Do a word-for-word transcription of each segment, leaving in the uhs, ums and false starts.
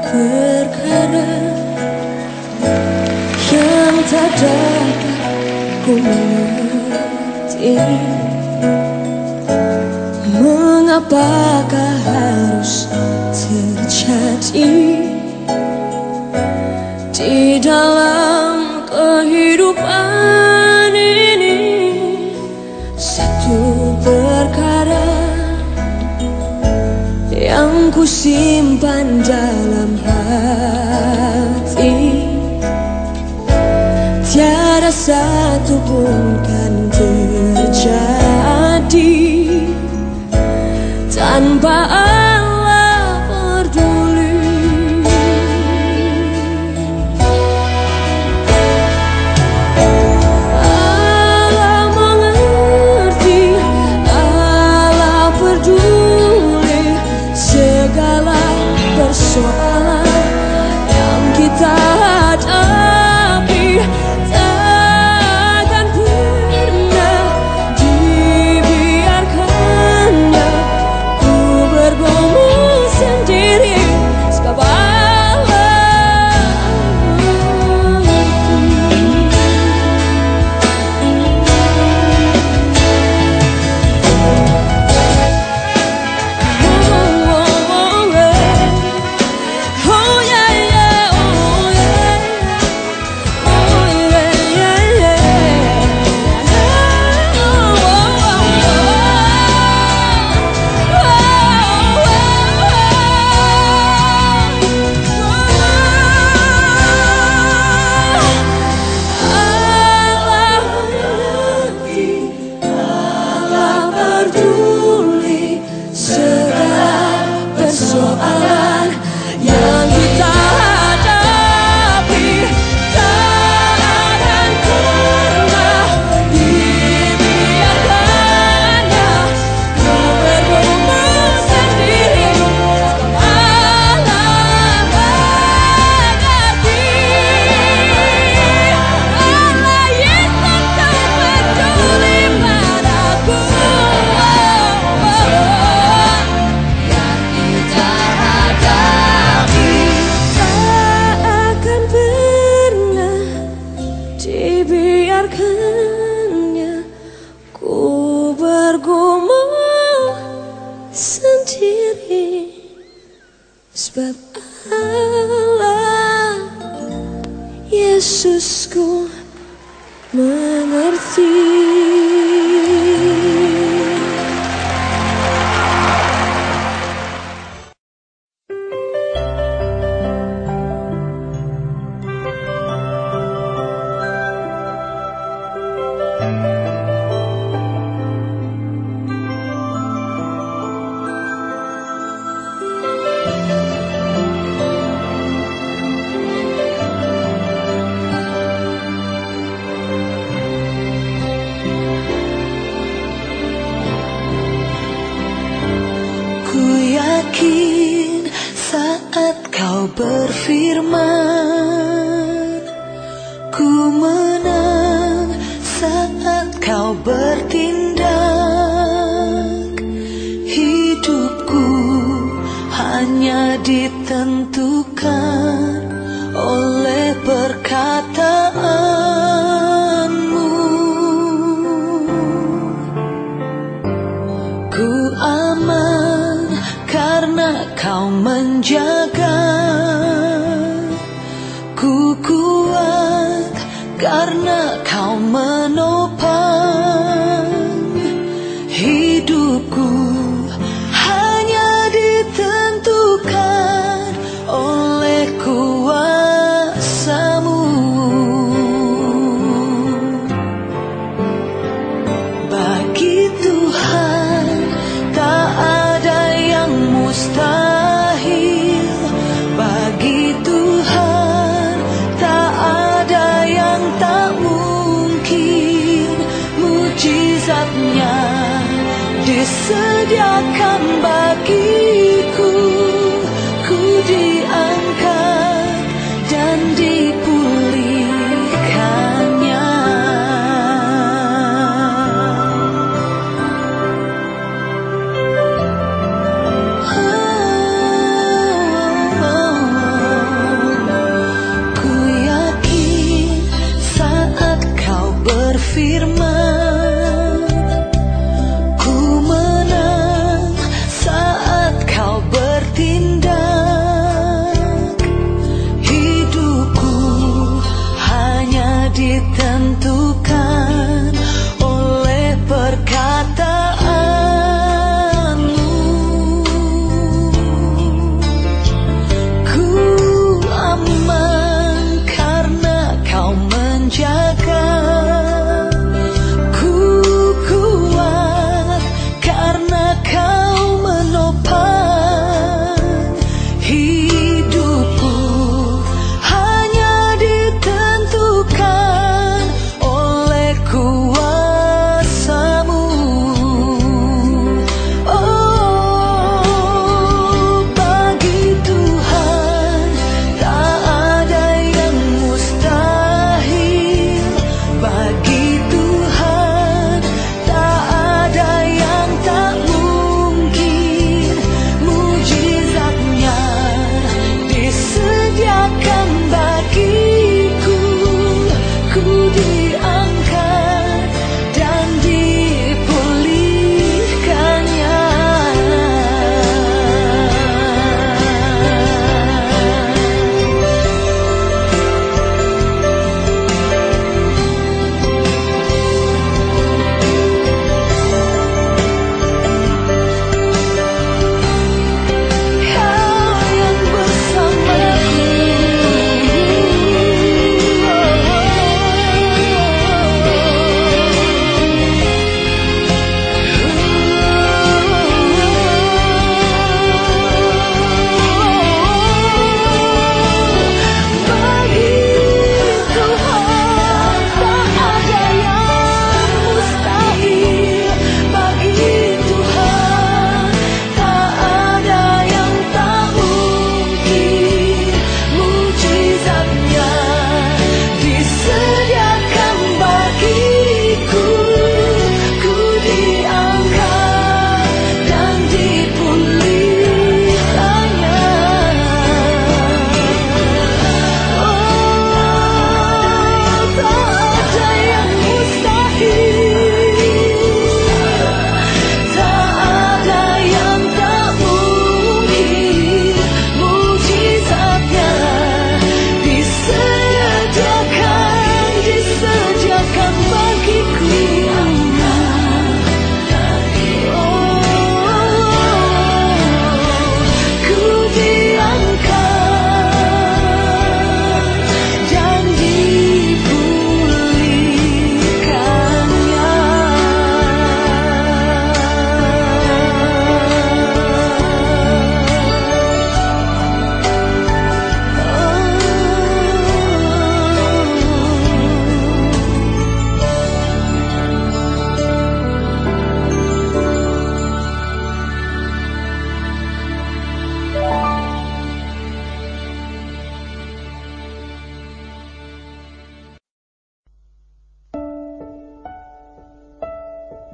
perkara yang tak dapat ku mengerti. Mengapakah harus terjadi di dalam kehidupan ini? Satu perkara yang ku simpan dalam hati, tiada satu pun kan terjadi tanpa Allah peduli. Allah mengerti, Allah peduli segala persoalan yang kita hadapi. Takkan pernah dibiarkannya ku bergumul sendiri, sebab Allah dibiarkannya ku bergumul sendiri, sebab Allah Yesusku mengerti. Saat kau berfirman, ku menang. Saat kau bertindak, hidupku hanya ditentukan oleh perkataanmu. Ku aman karena kau menjaga, ku kuat karena kau menopang. Hidupku hanya ditentukan oleh kuasa-Mu. Bagi Tuhan tak ada yang mustahil, bagi Tuhan tak ada yang tak mungkin. Mujizatnya disediakan bagiku, ku diangkat dan dipulihkannya. Oh, oh, oh.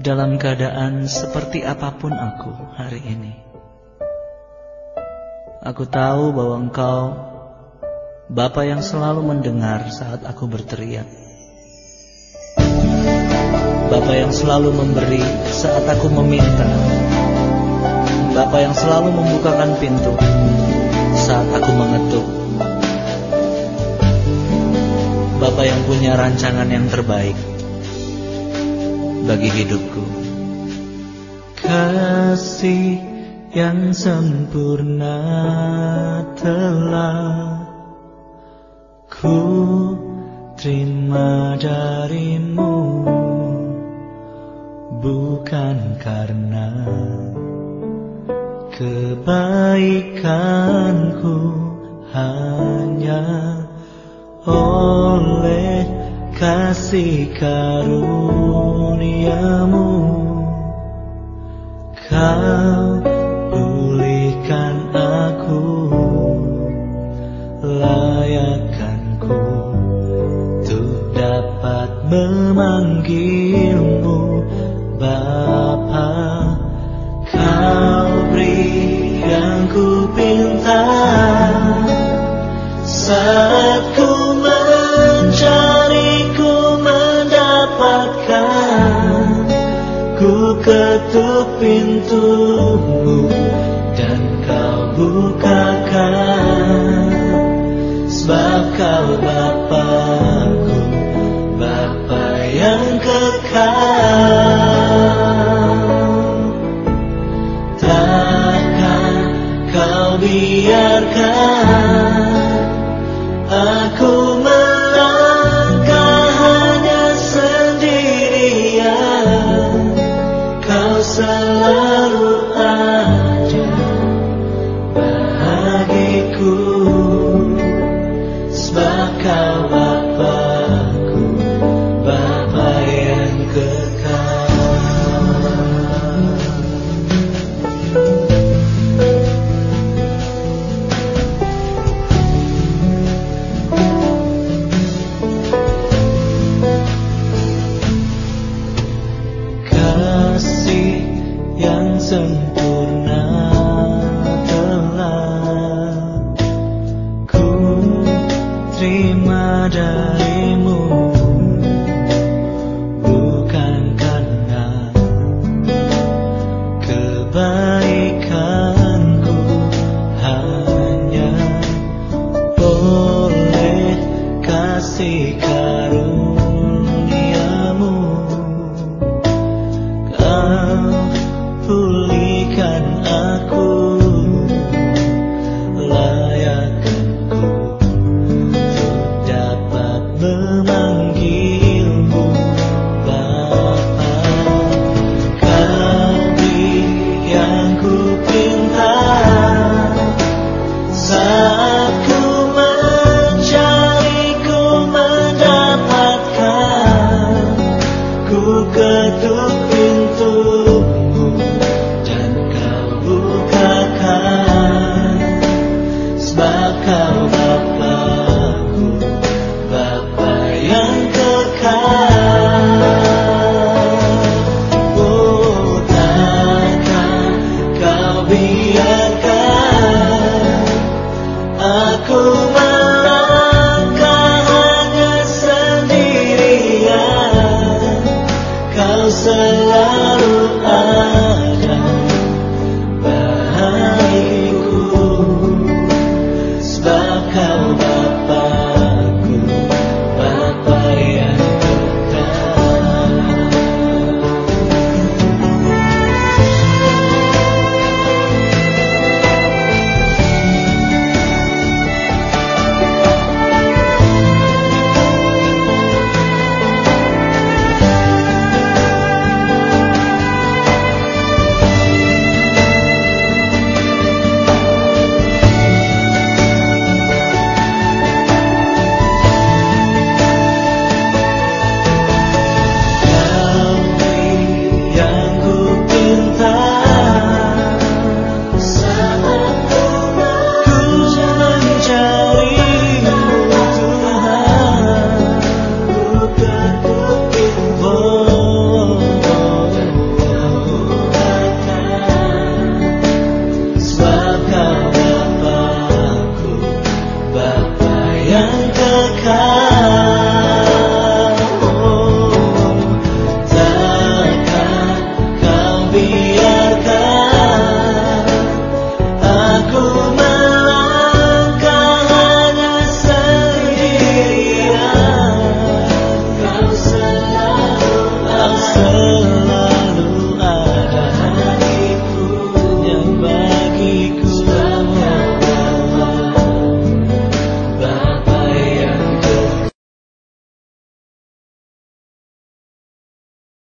dalam keadaan seperti apapun aku hari ini. Aku tahu bahwa Engkau Bapa yang selalu mendengar saat aku berteriak, Bapa yang selalu memberi saat aku meminta, Bapa yang selalu membukakan pintu saat aku mengetuk, Bapa yang punya rancangan yang terbaik bagi hidupku. Kasih yang sempurna telah ku terima darimu, bukan karena kebaikanku, hanya oleh kasih karuniamu. Kau pulihkan aku, layakkanku untuk dapat memanggilmu Bapa. Kau beri yang ku pinta saat ku mencari, ku mendapatkan. Ku ketuk pintumu dan kau bukakan, sebab kau Bapa-Ku, Bapa yang kekal. Takkan kau biarkan aku melangkah hanya sendirian. Kau selalu ada bagiku, sebab kau Bapa-Ku, Bapa yang kekal. Kasih yang sempurna telah ku terima darimu, bukan karena kebaikanku, hanya oleh kasih karuniamu. Kau pulihkan aku, layakkanku untuk dapat memanggilmu Bapa. Kau beri yang ku pinta saat ku mencari, ku mendapatkan. Ku ketuk pintumu dan kau bukakan, sebab kau Bapa